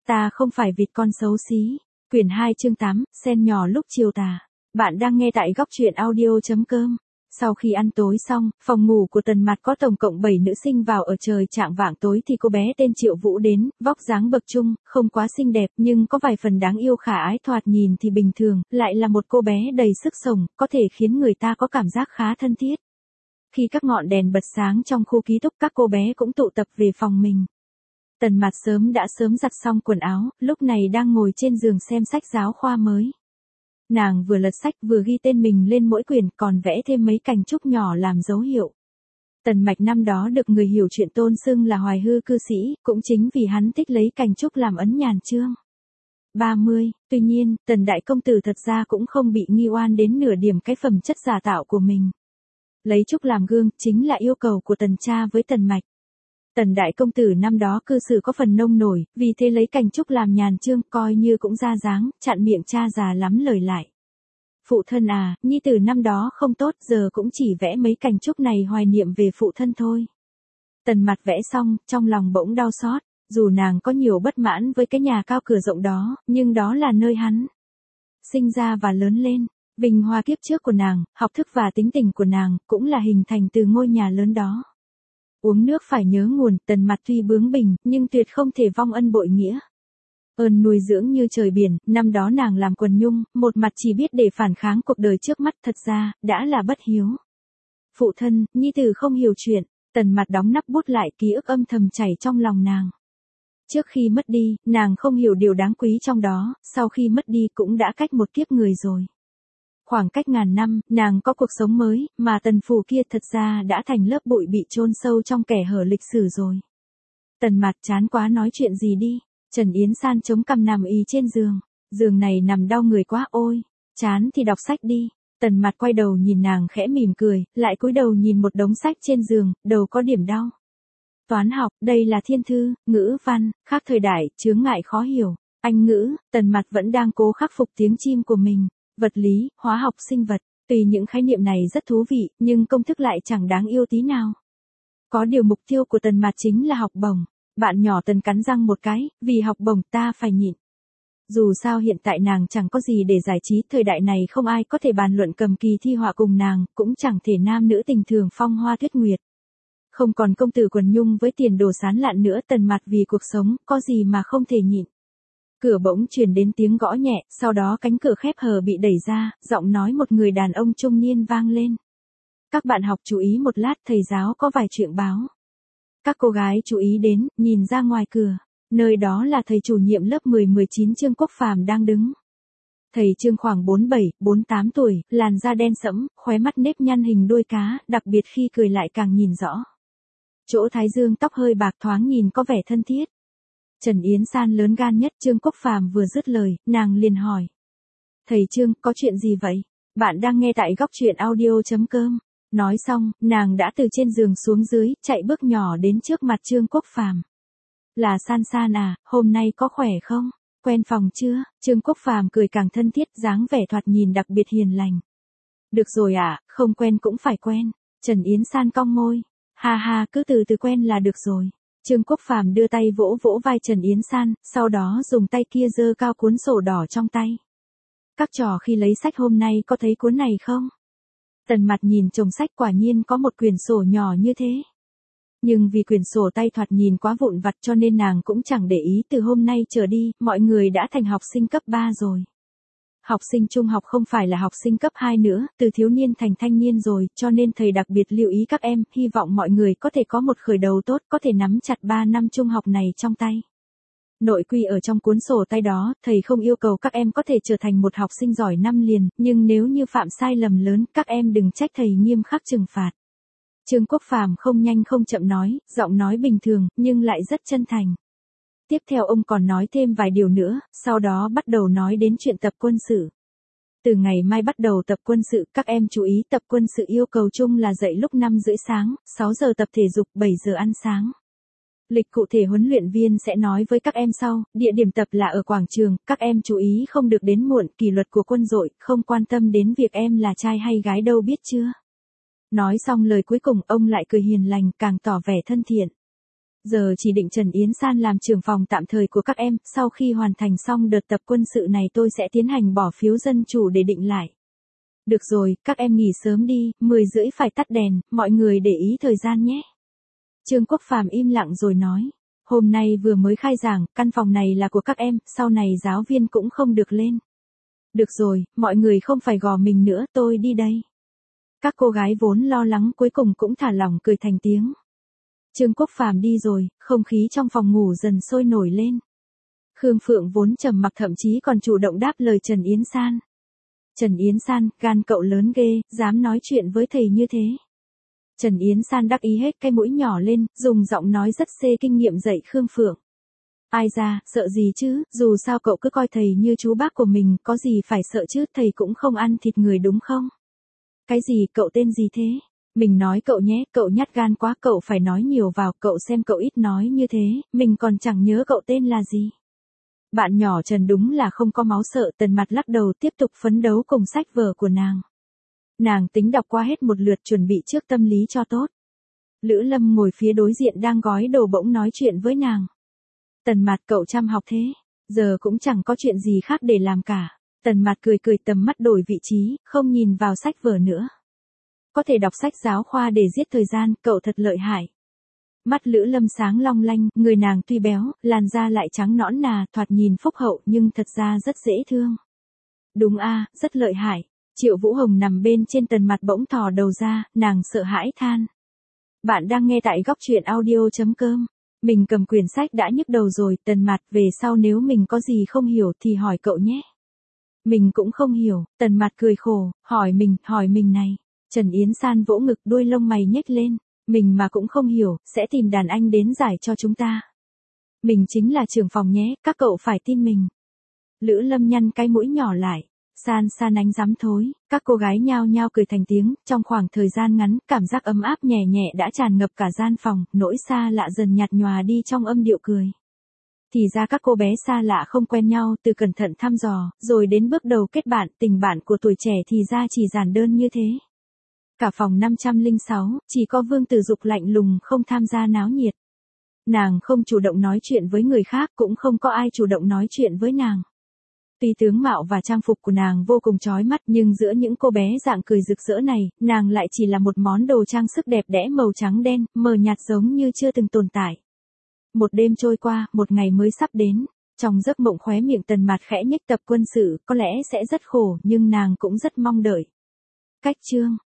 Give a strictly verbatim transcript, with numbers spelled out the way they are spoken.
Ta không phải vịt con xấu xí. Quyển hai chương tám, sen nhỏ lúc chiều tà. Bạn đang nghe tại góc truyện audio.com. Sau khi ăn tối xong, phòng ngủ của Tần Mạt có tổng cộng bảy nữ sinh vào ở trời chạng vạng tối thì cô bé tên Triệu Vũ đến, vóc dáng bậc trung, không quá xinh đẹp nhưng có vài phần đáng yêu khả ái, thoạt nhìn thì bình thường, lại là một cô bé đầy sức sống, có thể khiến người ta có cảm giác khá thân thiết. Khi các ngọn đèn bật sáng trong khu ký túc, các cô bé cũng tụ tập về phòng mình. Tần Mạt sớm đã sớm giặt xong quần áo, lúc này đang ngồi trên giường xem sách giáo khoa mới. Nàng vừa lật sách vừa ghi tên mình lên mỗi quyển, còn vẽ thêm mấy cành trúc nhỏ làm dấu hiệu. Tần Mạch năm đó được người hiểu chuyện tôn xưng là hoài hư cư sĩ, cũng chính vì hắn thích lấy cành trúc làm ấn nhàn chương. ba mươi, tuy nhiên, Tần Đại Công Tử thật ra cũng không bị nghi oan đến nửa điểm cái phẩm chất giả tạo của mình. Lấy trúc làm gương, chính là yêu cầu của Tần cha với Tần Mạch. Tần Đại Công Tử năm đó cư xử có phần nông nổi, vì thế lấy cành trúc làm nhàn chương, coi như cũng ra dáng, chặn miệng cha già lắm lời lại. Phụ thân à, nhi tử năm đó không tốt, giờ cũng chỉ vẽ mấy cành trúc này hoài niệm về phụ thân thôi. Tần Mạt vẽ xong, trong lòng bỗng đau xót, dù nàng có nhiều bất mãn với cái nhà cao cửa rộng đó, nhưng đó là nơi hắn sinh ra và lớn lên. Vinh hoa kiếp trước của nàng, học thức và tính tình của nàng, cũng là hình thành từ ngôi nhà lớn đó. Uống nước phải nhớ nguồn, Tần Mạt tuy bướng bỉnh, nhưng tuyệt không thể vong ân bội nghĩa. Ơn nuôi dưỡng như trời biển, năm đó nàng làm quần nhung, một mặt chỉ biết để phản kháng cuộc đời trước mắt, thật ra, đã là bất hiếu. Phụ thân, nhi tử không hiểu chuyện, Tần Mạt đóng nắp bút lại, ký ức âm thầm chảy trong lòng nàng. Trước khi mất đi, nàng không hiểu điều đáng quý trong đó, sau khi mất đi cũng đã cách một kiếp người rồi. Khoảng cách ngàn năm, nàng có cuộc sống mới, mà Tần phủ kia thật ra đã thành lớp bụi bị chôn sâu trong kẻ hở lịch sử rồi. Tần Mạt chán quá, nói chuyện gì đi. Trần Yến San chống cằm nằm y trên giường. Giường này nằm đau người quá, ôi. Chán thì đọc sách đi. Tần Mạt quay đầu nhìn nàng khẽ mỉm cười, lại cúi đầu nhìn một đống sách trên giường, đầu có điểm đau. Toán học, đây là thiên thư, ngữ văn, khác thời đại, chướng ngại khó hiểu. Anh ngữ, Tần Mạt vẫn đang cố khắc phục tiếng chim của mình. Vật lý, hóa học, sinh vật, tùy những khái niệm này rất thú vị, nhưng công thức lại chẳng đáng yêu tí nào. Có điều mục tiêu của Tần Mạt chính là học bổng. Bạn nhỏ Tần cắn răng một cái, vì học bổng ta phải nhịn. Dù sao hiện tại nàng chẳng có gì để giải trí, thời đại này không ai có thể bàn luận cầm kỳ thi họa cùng nàng, cũng chẳng thể nam nữ tình thường phong hoa tuyết nguyệt. Không còn công tử quần nhung với tiền đồ sán lạn nữa, Tần Mạt vì cuộc sống, có gì mà không thể nhịn. Cửa bỗng truyền đến tiếng gõ nhẹ, sau đó cánh cửa khép hờ bị đẩy ra, giọng nói một người đàn ông trung niên vang lên. Các bạn học chú ý một lát, thầy giáo có vài chuyện báo. Các cô gái chú ý đến, nhìn ra ngoài cửa. Nơi đó là thầy chủ nhiệm lớp mười mười chín Trương Quốc Phàm đang đứng. Thầy Trương khoảng bốn mươi bảy, bốn mươi tám tuổi, làn da đen sẫm, khóe mắt nếp nhăn hình đuôi cá, đặc biệt khi cười lại càng nhìn rõ. Chỗ thái dương tóc hơi bạc thoáng nhìn có vẻ thân thiết. Trần Yến San lớn gan nhất, Trương Quốc Phàm vừa dứt lời, nàng liền hỏi. Thầy Trương, có chuyện gì vậy? Bạn đang nghe tại góc truyện audio.com. Nói xong, nàng đã từ trên giường xuống dưới, chạy bước nhỏ đến trước mặt Trương Quốc Phàm. Là San San à, hôm nay có khỏe không? Quen phòng chưa? Trương Quốc Phàm cười càng thân thiết, dáng vẻ thoạt nhìn đặc biệt hiền lành. Được rồi ạ, à, không quen cũng phải quen. Trần Yến San cong môi. Ha ha, cứ từ từ quen là được rồi. Trương Quốc Phàm đưa tay vỗ vỗ vai Trần Yến San, sau đó dùng tay kia giơ cao cuốn sổ đỏ trong tay. Các trò khi lấy sách hôm nay có thấy cuốn này không? Tần Mạt nhìn chồng sách, quả nhiên có một quyển sổ nhỏ như thế. Nhưng vì quyển sổ tay thoạt nhìn quá vụn vặt cho nên nàng cũng chẳng để ý, từ hôm nay trở đi, mọi người đã thành học sinh cấp ba rồi. Học sinh trung học không phải là học sinh cấp hai nữa, từ thiếu niên thành thanh niên rồi, cho nên thầy đặc biệt lưu ý các em, hy vọng mọi người có thể có một khởi đầu tốt, có thể nắm chặt ba năm trung học này trong tay. Nội quy ở trong cuốn sổ tay đó, thầy không yêu cầu các em có thể trở thành một học sinh giỏi năm liền, nhưng nếu như phạm sai lầm lớn, các em đừng trách thầy nghiêm khắc trừng phạt. Trương Quốc Phàm không nhanh không chậm nói, giọng nói bình thường, nhưng lại rất chân thành. Tiếp theo ông còn nói thêm vài điều nữa, sau đó bắt đầu nói đến chuyện tập quân sự. Từ ngày mai bắt đầu tập quân sự, các em chú ý, tập quân sự yêu cầu chung là dậy lúc năm rưỡi sáng, sáu giờ tập thể dục, bảy giờ ăn sáng. Lịch cụ thể huấn luyện viên sẽ nói với các em sau, địa điểm tập là ở quảng trường, các em chú ý không được đến muộn, kỷ luật của quân đội, không quan tâm đến việc em là trai hay gái đâu, biết chưa? Nói xong lời cuối cùng, ông lại cười hiền lành, càng tỏ vẻ thân thiện. Giờ chỉ định Trần Yến San làm trưởng phòng tạm thời của các em, sau khi hoàn thành xong đợt tập quân sự này tôi sẽ tiến hành bỏ phiếu dân chủ để định lại. Được rồi, các em nghỉ sớm đi, mười rưỡi phải tắt đèn, mọi người để ý thời gian nhé. Trương Quốc Phàm im lặng rồi nói. Hôm nay vừa mới khai giảng, căn phòng này là của các em, sau này giáo viên cũng không được lên. Được rồi, mọi người không phải gò mình nữa, tôi đi đây. Các cô gái vốn lo lắng cuối cùng cũng thả lỏng cười thành tiếng. Trương Quốc Phàm đi rồi, không khí trong phòng ngủ dần sôi nổi lên. Khương Phượng vốn trầm mặc thậm chí còn chủ động đáp lời Trần Yến San. Trần Yến San, gan cậu lớn ghê, dám nói chuyện với thầy như thế. Trần Yến San đắc ý hết cái mũi nhỏ lên, dùng giọng nói rất xê kinh nghiệm dạy Khương Phượng. Ai ra, sợ gì chứ, dù sao cậu cứ coi thầy như chú bác của mình, có gì phải sợ chứ, thầy cũng không ăn thịt người đúng không? Cái gì, cậu tên gì thế? Mình nói cậu nhé, cậu nhát gan quá, cậu phải nói nhiều vào, cậu xem cậu ít nói như thế, mình còn chẳng nhớ cậu tên là gì. Bạn nhỏ Trần đúng là không có máu sợ, Tần Mặt lắc đầu tiếp tục phấn đấu cùng sách vở của nàng. Nàng tính đọc qua hết một lượt chuẩn bị trước tâm lý cho tốt. Lữ Lâm ngồi phía đối diện đang gói đồ bỗng nói chuyện với nàng. Tần Mặt, cậu chăm học thế, giờ cũng chẳng có chuyện gì khác để làm cả. Tần Mặt cười cười, tầm mắt đổi vị trí, không nhìn vào sách vở nữa. Có thể đọc sách giáo khoa để giết thời gian, cậu thật lợi hại. Mắt Lữ Lâm sáng long lanh, người nàng tuy béo, làn da lại trắng nõn nà, thoạt nhìn phúc hậu nhưng thật ra rất dễ thương. Đúng a, rất lợi hại. Triệu Vũ Hồng nằm bên trên Tần Mặt bỗng thò đầu ra, nàng sợ hãi than. Bạn đang nghe tại góc truyện audio chấm com. Mình cầm quyển sách đã nhức đầu rồi, Tần Mặt, về sau nếu mình có gì không hiểu thì hỏi cậu nhé. Mình cũng không hiểu, Tần Mặt cười khổ, hỏi mình, hỏi mình này. Trần Yến San vỗ ngực, đuôi lông mày nhếch lên. Mình mà cũng không hiểu, sẽ tìm đàn anh đến giải cho chúng ta. Mình chính là trưởng phòng nhé, các cậu phải tin mình. Lữ Lâm nhăn cái mũi nhỏ lại. San San ánh dám thối, các cô gái nhao nhao cười thành tiếng, trong khoảng thời gian ngắn, cảm giác ấm áp nhẹ nhẹ đã tràn ngập cả gian phòng, nỗi xa lạ dần nhạt nhòa đi trong âm điệu cười. Thì ra các cô bé xa lạ không quen nhau, từ cẩn thận thăm dò, rồi đến bước đầu kết bạn, tình bạn của tuổi trẻ thì ra chỉ giản đơn như thế. Cả phòng năm trăm lẻ sáu, chỉ có Vương Tử Dục lạnh lùng không tham gia náo nhiệt. Nàng không chủ động nói chuyện với người khác, cũng không có ai chủ động nói chuyện với nàng. Tuy tướng mạo và trang phục của nàng vô cùng chói mắt, nhưng giữa những cô bé dạng cười rực rỡ này, nàng lại chỉ là một món đồ trang sức đẹp đẽ màu trắng đen, mờ nhạt giống như chưa từng tồn tại. Một đêm trôi qua, một ngày mới sắp đến. Trong giấc mộng khóe miệng Tần Mặt khẽ nhếch, tập quân sự có lẽ sẽ rất khổ, nhưng nàng cũng rất mong đợi. Cách chương